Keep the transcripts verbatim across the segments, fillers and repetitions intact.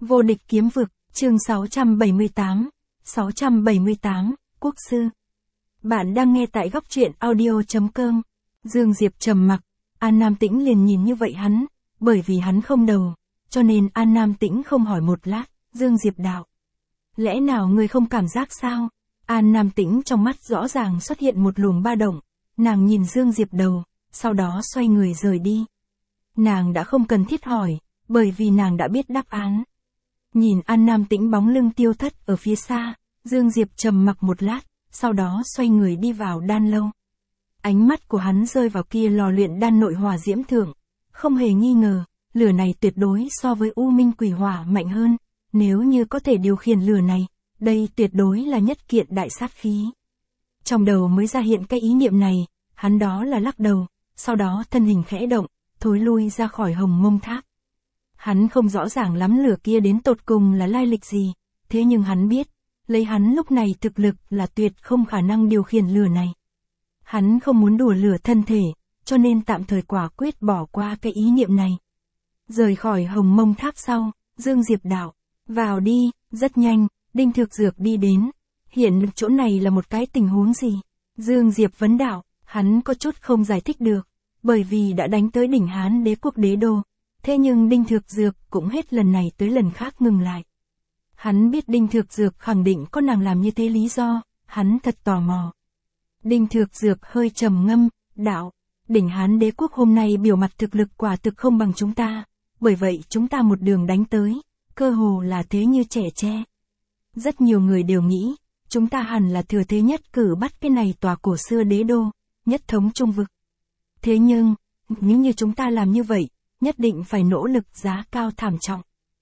Vô địch kiếm vực, chương sáu trăm bảy mươi tám, sáu trăm bảy mươi tám, Quốc sư. Bạn đang nghe tại góc truyện audio.com. Dương Diệp trầm mặc, An Nam Tĩnh liền nhìn như vậy hắn, bởi vì hắn không đầu, cho nên An Nam Tĩnh không hỏi một lát, Dương Diệp đạo. Lẽ nào ngươi không cảm giác sao? An Nam Tĩnh trong mắt rõ ràng xuất hiện một luồng ba động, nàng nhìn Dương Diệp đầu, sau đó xoay người rời đi. Nàng đã không cần thiết hỏi, bởi vì nàng đã biết đáp án. Nhìn An Nam Tĩnh bóng lưng tiêu thất ở phía xa, Dương Diệp trầm mặc một lát, sau đó xoay người đi vào đan lâu. Ánh mắt của hắn rơi vào kia lò luyện đan nội hỏa diễm thượng, không hề nghi ngờ, lửa này tuyệt đối so với U Minh Quỷ Hỏa mạnh hơn, nếu như có thể điều khiển lửa này, đây tuyệt đối là nhất kiện đại sát khí. Trong đầu mới ra hiện cái ý niệm này, hắn đó là lắc đầu, sau đó thân hình khẽ động, thối lui ra khỏi Hồng Mông Tháp. Hắn không rõ ràng lắm lửa kia đến tột cùng là lai lịch gì, thế nhưng hắn biết, lấy hắn lúc này thực lực là tuyệt không khả năng điều khiển lửa này. Hắn không muốn đùa lửa thân thể, cho nên tạm thời quả quyết bỏ qua cái ý niệm này. Rời khỏi Hồng Mông Tháp sau, Dương Diệp đạo, vào đi, rất nhanh, Đinh Thược Dược đi đến. Hiện chỗ này là một cái tình huống gì? Dương Diệp vấn đạo, hắn có chút không giải thích được, bởi vì đã đánh tới đỉnh Hán Đế quốc đế đô. Thế nhưng Đinh Thược Dược cũng hết lần này tới lần khác ngừng lại. Hắn biết Đinh Thược Dược khẳng định có nàng làm như thế lý do, hắn thật tò mò. Đinh Thược Dược hơi trầm ngâm, đạo, đỉnh Hán Đế quốc hôm nay biểu mặt thực lực quả thực không bằng chúng ta, bởi vậy chúng ta một đường đánh tới, cơ hồ là thế như trẻ tre. Rất nhiều người đều nghĩ, chúng ta hẳn là thừa thế nhất cử bắt cái này tòa cổ xưa đế đô, nhất thống trung vực. Thế nhưng, nếu như chúng ta làm như vậy, nhất định phải nỗ lực giá cao thảm trọng.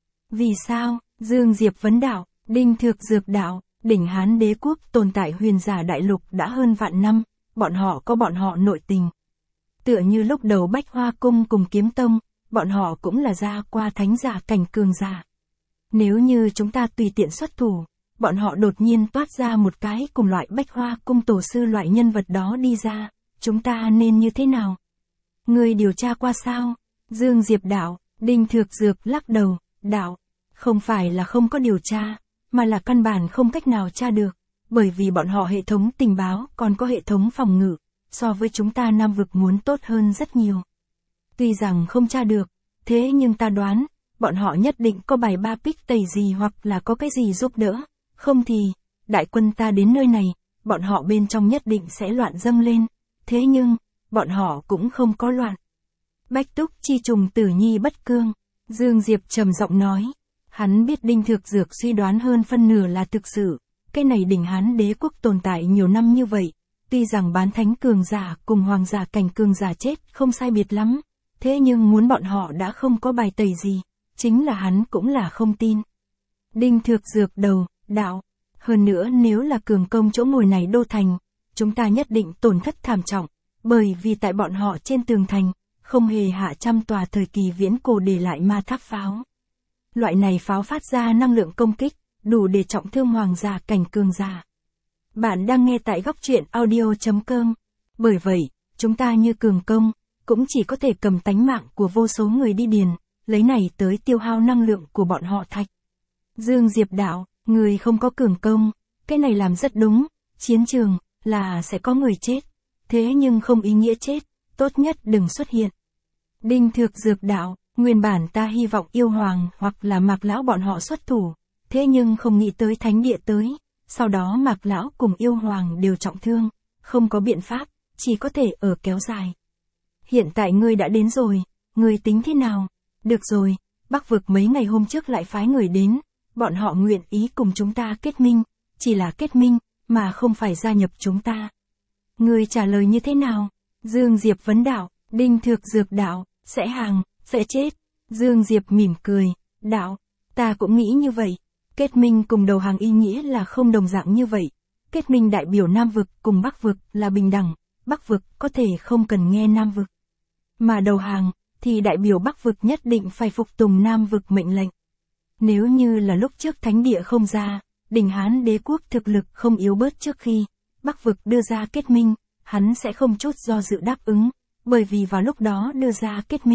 Vì sao? Dương Diệp vấn đạo, Đinh Thược Dược đạo, đỉnh Hán Đế quốc tồn tại huyền giả đại lục đã hơn vạn năm, bọn họ có bọn họ nội tình. Tựa như lúc đầu Bách Hoa Cung cùng Kiếm Tông, bọn họ cũng là ra qua thánh giả cảnh cường giả. Nếu như chúng ta tùy tiện xuất thủ, bọn họ đột nhiên toát ra một cái cùng loại Bách Hoa Cung tổ sư loại nhân vật đó đi ra, chúng ta nên như thế nào? Người điều tra qua sao? Dương Diệp đạo, Đinh Thược Dược lắc đầu, đạo, không phải là không có điều tra, mà là căn bản không cách nào tra được, bởi vì bọn họ hệ thống tình báo còn có hệ thống phòng ngự, so với chúng ta Nam vực muốn tốt hơn rất nhiều. Tuy rằng không tra được, thế nhưng ta đoán, bọn họ nhất định có bài ba pick tẩy gì hoặc là có cái gì giúp đỡ, không thì, đại quân ta đến nơi này, bọn họ bên trong nhất định sẽ loạn dâng lên, thế nhưng, bọn họ cũng không có loạn. Bách túc chi trùng tử nhi bất cương, Dương Diệp trầm giọng nói, hắn biết Đinh Thược Dược suy đoán hơn phân nửa là thực sự, cái này đỉnh Hán Đế quốc tồn tại nhiều năm như vậy, tuy rằng bán thánh cường giả cùng hoàng giả cảnh cường giả chết không sai biệt lắm, thế nhưng muốn bọn họ đã không có bài tẩy gì, chính là hắn cũng là không tin. Đinh Thược Dược đầu, đạo, hơn nữa nếu là cường công chỗ ngồi này đô thành, chúng ta nhất định tổn thất thảm trọng, bởi vì tại bọn họ trên tường thành, không hề hạ trăm tòa thời kỳ viễn cổ để lại ma tháp pháo. Loại này pháo phát ra năng lượng công kích, đủ để trọng thương hoàng giả cảnh cường giả. Bạn đang nghe tại góc truyện audio.com. Bởi vậy, chúng ta như cường công, cũng chỉ có thể cầm tánh mạng của vô số người đi điền, lấy này tới tiêu hao năng lượng của bọn họ thạch. Dương Diệp đạo, người không có cường công, cái này làm rất đúng, chiến trường, là sẽ có người chết, thế nhưng không ý nghĩa chết, tốt nhất đừng xuất hiện. Đinh Thược Dược đạo, nguyên bản ta hy vọng yêu hoàng hoặc là Mạc Lão bọn họ xuất thủ, thế nhưng không nghĩ tới thánh địa tới, sau đó Mạc Lão cùng yêu hoàng đều trọng thương, không có biện pháp, chỉ có thể ở kéo dài. Hiện tại ngươi đã đến rồi, ngươi tính thế nào? Được rồi, Bắc vực mấy ngày hôm trước lại phái người đến, bọn họ nguyện ý cùng chúng ta kết minh, chỉ là kết minh, mà không phải gia nhập chúng ta. Ngươi trả lời như thế nào? Dương Diệp vấn đạo, Đinh Thược Dược đạo, sẽ hàng, sẽ chết. Dương Diệp mỉm cười, đạo, ta cũng nghĩ như vậy. Kết minh cùng đầu hàng ý nghĩa là không đồng dạng như vậy. Kết minh đại biểu Nam vực cùng Bắc vực là bình đẳng, Bắc vực có thể không cần nghe Nam vực. Mà đầu hàng, thì đại biểu Bắc vực nhất định phải phục tùng Nam vực mệnh lệnh. Nếu như là lúc trước thánh địa không ra, đỉnh Hán Đế quốc thực lực không yếu bớt trước khi Bắc vực đưa ra kết minh, hắn sẽ không chút do dự đáp ứng, bởi vì vào lúc đó đưa ra kết minh,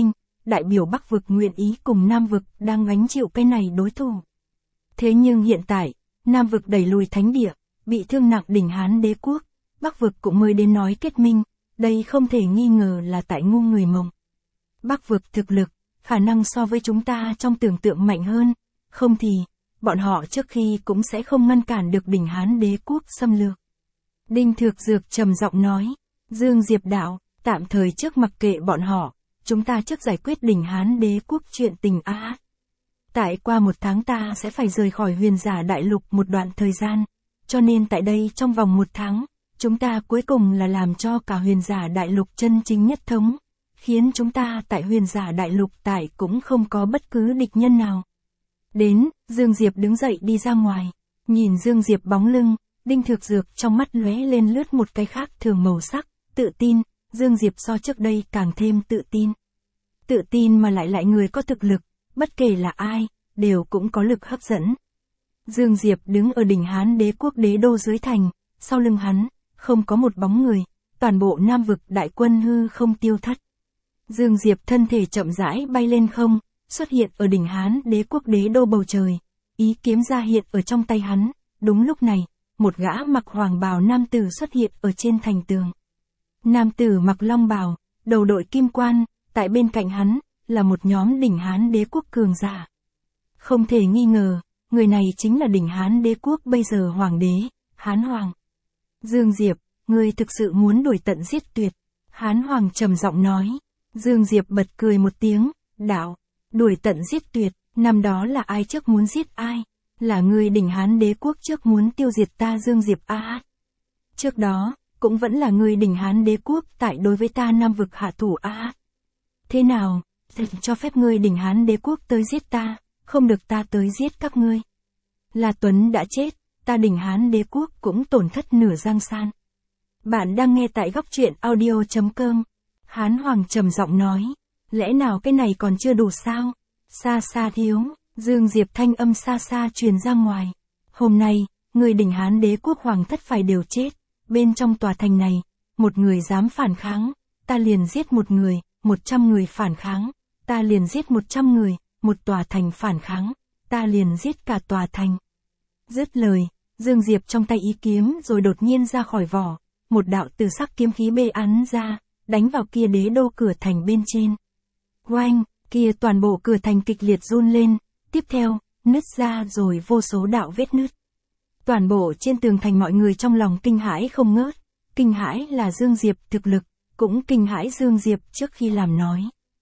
đại biểu Bắc vực nguyện ý cùng Nam vực đang gánh chịu cái này đối thủ. Thế nhưng hiện tại, Nam vực đẩy lùi thánh địa, bị thương nặng đỉnh Hán đế quốc, Bắc vực cũng mới đến nói kết minh, đây không thể nghi ngờ là tại ngu người mộng. Bắc vực thực lực, khả năng so với chúng ta trong tưởng tượng mạnh hơn, không thì, bọn họ trước khi cũng sẽ không ngăn cản được đỉnh Hán đế quốc xâm lược. Đinh Thược Dược trầm giọng nói, Dương Diệp đạo, tạm thời trước mặc kệ bọn họ, chúng ta trước giải quyết đỉnh Hán đế quốc chuyện tình a. Tại qua một tháng ta sẽ phải rời khỏi huyền giả đại lục một đoạn thời gian, cho nên tại đây trong vòng một tháng, chúng ta cuối cùng là làm cho cả huyền giả đại lục chân chính nhất thống, khiến chúng ta tại huyền giả đại lục tại cũng không có bất cứ địch nhân nào. Đến, Dương Diệp đứng dậy đi ra ngoài, nhìn Dương Diệp bóng lưng, Đinh Thược Dược trong mắt lóe lên lướt một cái khác thường màu sắc, tự tin, Dương Diệp so trước đây càng thêm tự tin. Tự tin mà lại lại người có thực lực, bất kể là ai, đều cũng có lực hấp dẫn. Dương Diệp đứng ở đỉnh Hán đế quốc đế đô dưới thành, sau lưng hắn, không có một bóng người, toàn bộ Nam vực đại quân hư không tiêu thất. Dương Diệp thân thể chậm rãi bay lên không, xuất hiện ở đỉnh Hán đế quốc đế đô bầu trời, ý kiếm ra hiện ở trong tay hắn, đúng lúc này, một gã mặc hoàng bào nam tử xuất hiện ở trên thành tường. Nam tử mặc long bào, đầu đội kim quan, tại bên cạnh hắn, là một nhóm đỉnh Hán đế quốc cường giả. Không thể nghi ngờ, người này chính là đỉnh Hán đế quốc bây giờ hoàng đế, Hán Hoàng. Dương Diệp, ngươi thực sự muốn đuổi tận giết tuyệt. Hán Hoàng trầm giọng nói. Dương Diệp bật cười một tiếng, đạo, đuổi tận giết tuyệt, năm đó là ai trước muốn giết ai? Là ngươi đỉnh Hán đế quốc trước muốn tiêu diệt ta Dương Diệp a. À. Trước đó, cũng vẫn là ngươi đỉnh Hán đế quốc tại đối với ta Nam vực hạ thủ a. À. Thế nào, cho phép ngươi đỉnh Hán đế quốc tới giết ta, không được ta tới giết các ngươi. La Tuấn đã chết, ta đỉnh Hán đế quốc cũng tổn thất nửa giang san. Bạn đang nghe tại góc truyện audio chấm com. Hán Hoàng trầm giọng nói, lẽ nào cái này còn chưa đủ sao? Xa xa thiếu, Dương Diệp thanh âm xa xa truyền ra ngoài. Hôm nay, người đỉnh Hán đế quốc hoàng thất phải đều chết, bên trong tòa thành này, một người dám phản kháng, ta liền giết một người, một trăm người phản kháng, ta liền giết một trăm người, một tòa thành phản kháng, ta liền giết cả tòa thành. Dứt lời, Dương Diệp trong tay ý kiếm rồi đột nhiên ra khỏi vỏ, một đạo từ sắc kiếm khí bê ắn ra, đánh vào kia đế đô cửa thành bên trên. Oanh, kia toàn bộ cửa thành kịch liệt run lên, tiếp theo, nứt ra rồi vô số đạo vết nứt. Toàn bộ trên tường thành mọi người trong lòng kinh hãi không ngớt, kinh hãi là Dương Diệp thực lực, cũng kinh hãi Dương Diệp trước khi làm nói.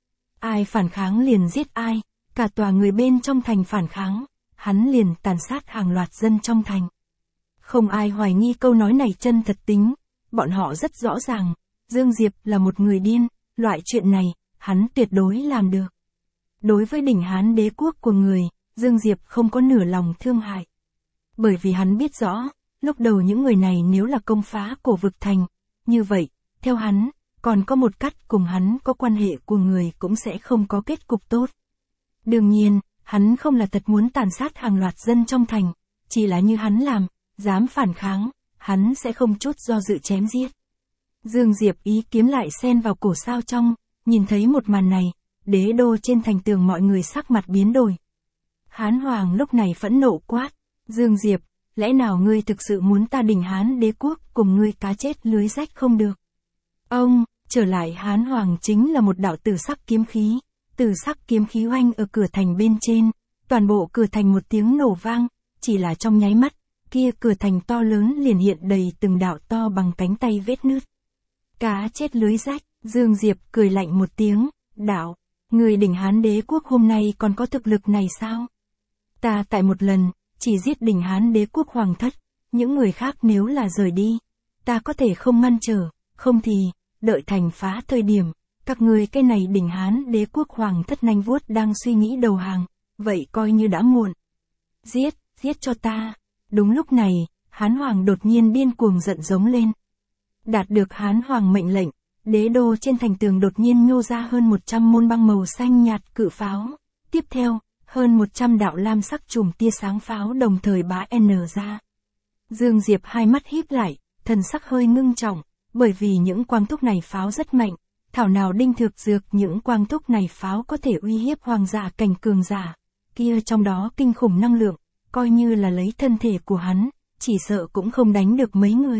Ai phản kháng liền giết ai, cả tòa người bên trong thành phản kháng, hắn liền tàn sát hàng loạt dân trong thành. Không ai hoài nghi câu nói này chân thật tính, bọn họ rất rõ ràng, Dương Diệp là một người điên, loại chuyện này, hắn tuyệt đối làm được. Đối với đỉnh Hán đế quốc của người, Dương Diệp không có nửa lòng thương hại. Bởi vì hắn biết rõ, lúc đầu những người này nếu là công phá cổ vực thành, như vậy, theo hắn, còn có một cách cùng hắn có quan hệ của người cũng sẽ không có kết cục tốt. Đương nhiên, hắn không là thật muốn tàn sát hàng loạt dân trong thành, chỉ là như hắn làm, dám phản kháng, hắn sẽ không chút do dự chém giết. Dương Diệp ý kiếm lại xen vào cổ sao trong, nhìn thấy một màn này, đế đô trên thành tường mọi người sắc mặt biến đổi. Hán Hoàng lúc này phẫn nộ quát, Dương Diệp, lẽ nào ngươi thực sự muốn ta đỉnh Hán đế quốc cùng ngươi cá chết lưới rách không được? Ông, trở lại Hán Hoàng chính là một đạo tử sắc kiếm khí, tử sắc kiếm khí oanh ở cửa thành bên trên, toàn bộ cửa thành một tiếng nổ vang, chỉ là trong nháy mắt, kia cửa thành to lớn liền hiện đầy từng đạo to bằng cánh tay vết nứt. Cá chết lưới rách, Dương Diệp cười lạnh một tiếng, đạo, người đỉnh Hán đế quốc hôm nay còn có thực lực này sao? Ta tại một lần, chỉ giết đỉnh Hán đế quốc hoàng thất, những người khác nếu là rời đi, ta có thể không ngăn trở, không thì, đợi thành phá thời điểm, các người cái này đỉnh Hán đế quốc hoàng thất nanh vuốt đang suy nghĩ đầu hàng, vậy coi như đã muộn. Giết, giết cho ta. Đúng lúc này, Hán Hoàng đột nhiên điên cuồng giận giống lên. Đạt được Hán Hoàng mệnh lệnh, đế đô trên thành tường đột nhiên nhô ra hơn một trăm môn băng màu xanh nhạt cự pháo. Tiếp theo, hơn một trăm đạo lam sắc chùm tia sáng pháo đồng thời bá n ra. Dương Diệp hai mắt híp lại, thần sắc hơi ngưng trọng, bởi vì những quang thúc này pháo rất mạnh, thảo nào đinh thực dược những quang thúc này pháo có thể uy hiếp hoàng giả cảnh cường giả, kia trong đó kinh khủng năng lượng, coi như là lấy thân thể của hắn, chỉ sợ cũng không đánh được mấy người.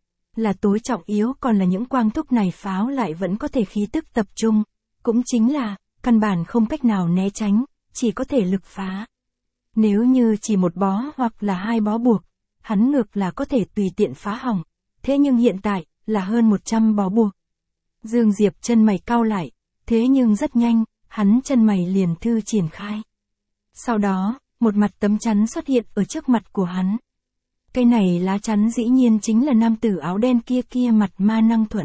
Là tối trọng yếu còn là những quang thúc này pháo lại vẫn có thể khí tức tập trung, cũng chính là, căn bản không cách nào né tránh, chỉ có thể lực phá. Nếu như chỉ một bó hoặc là hai bó buộc, hắn ngược là có thể tùy tiện phá hỏng, thế nhưng hiện tại, là hơn một trăm bó buộc. Dương Diệp chân mày cau lại, thế nhưng rất nhanh, hắn chân mày liền thư triển khai. Sau đó, một mặt tấm chắn xuất hiện ở trước mặt của hắn. Cây này lá chắn dĩ nhiên chính là nam tử áo đen kia kia mặt ma năng thuẫn.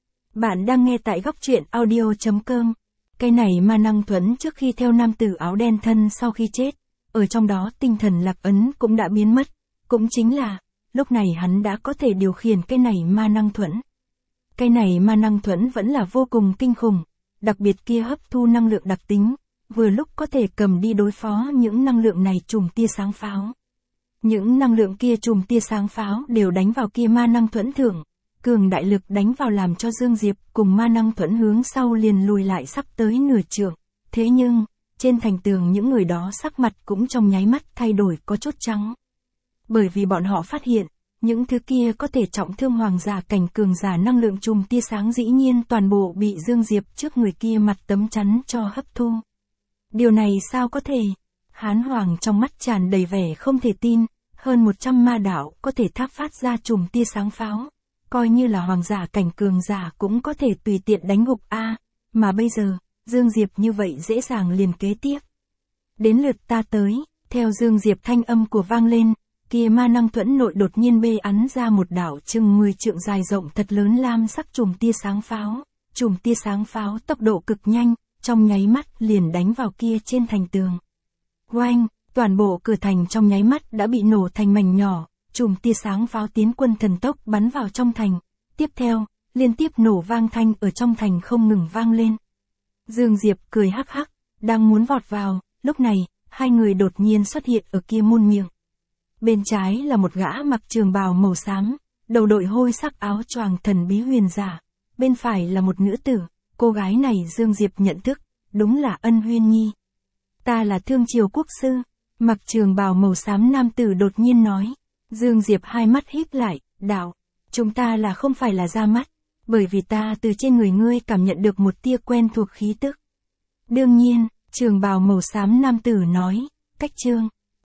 Bạn đang nghe tại góc truyện audio chấm com. Cây này ma năng thuẫn trước khi theo nam tử áo đen thân sau khi chết, ở trong đó tinh thần lạc ấn cũng đã biến mất, cũng chính là, lúc này hắn đã có thể điều khiển cây này ma năng thuẫn. Cây này ma năng thuẫn vẫn là vô cùng kinh khủng, đặc biệt kia hấp thu năng lượng đặc tính, vừa lúc có thể cầm đi đối phó những năng lượng này chùm tia sáng pháo. Những năng lượng kia chùm tia sáng pháo đều đánh vào kia ma năng thuẫn thượng, cường đại lực đánh vào làm cho Dương Diệp cùng ma năng thuẫn hướng sau liền lùi lại sắp tới nửa trượng. Thế nhưng, trên thành tường những người đó sắc mặt cũng trong nháy mắt thay đổi có chút trắng. Bởi vì bọn họ phát hiện, những thứ kia có thể trọng thương hoàng giả cảnh cường giả năng lượng chùm tia sáng dĩ nhiên toàn bộ bị Dương Diệp trước người kia mặt tấm chắn cho hấp thu. Điều này sao có thể? Hán Hoàng trong mắt tràn đầy vẻ không thể tin, hơn một trăm ma đạo có thể tháp phát ra chùm tia sáng pháo, coi như là hoàng giả cảnh cường giả cũng có thể tùy tiện đánh gục a, mà bây giờ, Dương Diệp như vậy dễ dàng liền kế tiếp. Đến lượt ta tới, theo Dương Diệp thanh âm của vang lên, kia ma năng thuẫn nội đột nhiên bê ắn ra một đảo chừng mười trượng dài rộng thật lớn lam sắc chùm tia sáng pháo, chùm tia sáng pháo tốc độ cực nhanh, trong nháy mắt liền đánh vào kia trên thành tường. Oanh, toàn bộ cửa thành trong nháy mắt đã bị nổ thành mảnh nhỏ, chùm tia sáng pháo tiến quân thần tốc bắn vào trong thành. Tiếp theo, liên tiếp nổ vang thanh ở trong thành không ngừng vang lên. Dương Diệp cười hắc hắc, đang muốn vọt vào, lúc này, hai người đột nhiên xuất hiện ở kia môn miệng. Bên trái là một gã mặc trường bào màu xám, đầu đội hôi sắc áo choàng thần bí huyền giả, bên phải là một nữ tử, cô gái này Dương Diệp nhận thức, đúng là Ân Huyên Nhi. Ta là Thương Triều quốc sư, mặc trường bào màu xám nam tử đột nhiên nói. Dương Diệp hai mắt híp lại, đạo, chúng ta là không phải là ra mắt, bởi vì ta từ trên người ngươi cảm nhận được một tia quen thuộc khí tức. Đương nhiên, trường bào màu xám nam tử nói, cách chương.